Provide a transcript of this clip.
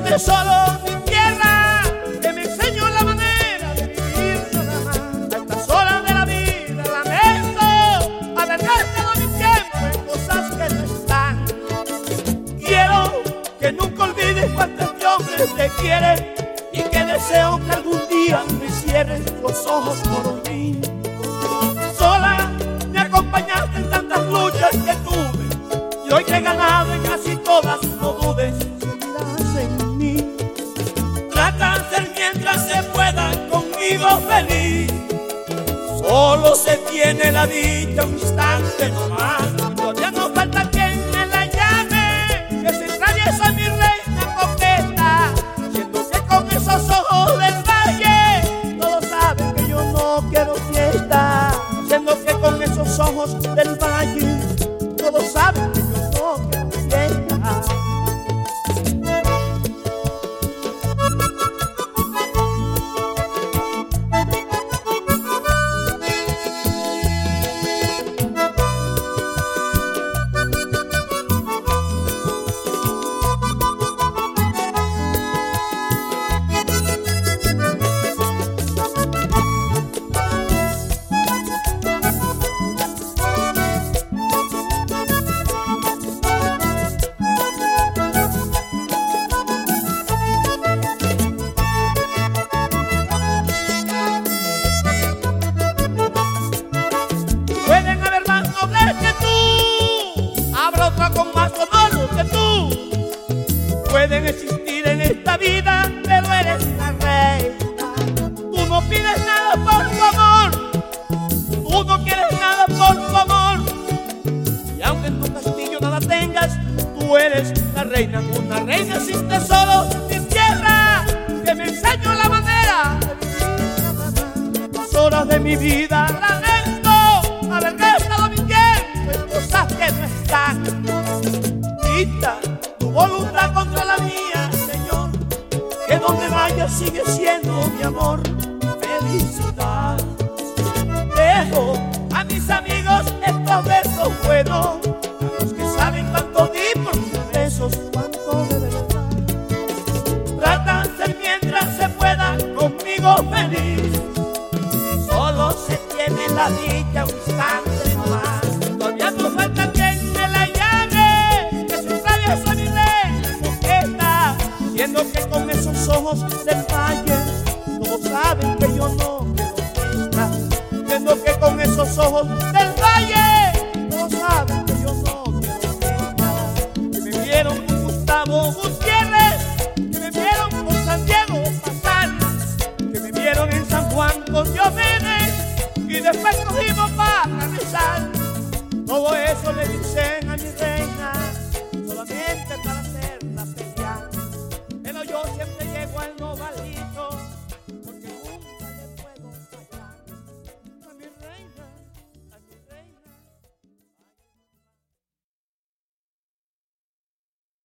siente solo mi tierra, que me enseñó la manera de vivir nada más. A estas horas de la vida lamento haber gastado mi tiempo en cosas que no están. Quiero que nunca olvides cuánto este hombre te quiere y que deseo que algún día me cierres los ojos por mí. Sola me acompañaste en tantas luchas que tuve y hoy que he ganado en casi todas, no dudes, seguirás en mí. Trata de ser mientras se pueda conmigo feliz. Solo se tiene la dicha un instante nomás. Todavía no falta quien me la llame, que se atraviesa mi reina coqueta, siendo que con esos ojos del valle todos saben que yo no quiero fiesta. Siendo que con esos ojos del valle todos saben que yo no quiero fiesta. Pueden haber más nobles que tú, habrá otra con más honor que tú. Pueden existir en esta vida, pero eres la reina. Tú no pides nada por tu amor, tú no quieres nada por tu amor. Y aunque en tu castillo nada tengas, tú eres la reina. Una reina sin tesoro, sin tierra, que me enseñó la manera de vivir. Las horas de mi vida lamento haber gastado mi tiempo en cosas que no están. Quita tu voluntad contra la mía, Señor, que donde vaya sigue siendo mi amor, mi felicidad. Dejo a mis amigos estos versos buenos, a los que saben cuánto di por tus besos, cuánto de verdad. Trata de ser mientras se pueda conmigo feliz. Solo se tiene la dicha un instante nomás. Todavía no falta quien me la llame, que se atraviesa mi reina coqueta, siendo que con esos ojos del valle todos saben que yo no quiero fiesta. Siendo que con esos ojos del valle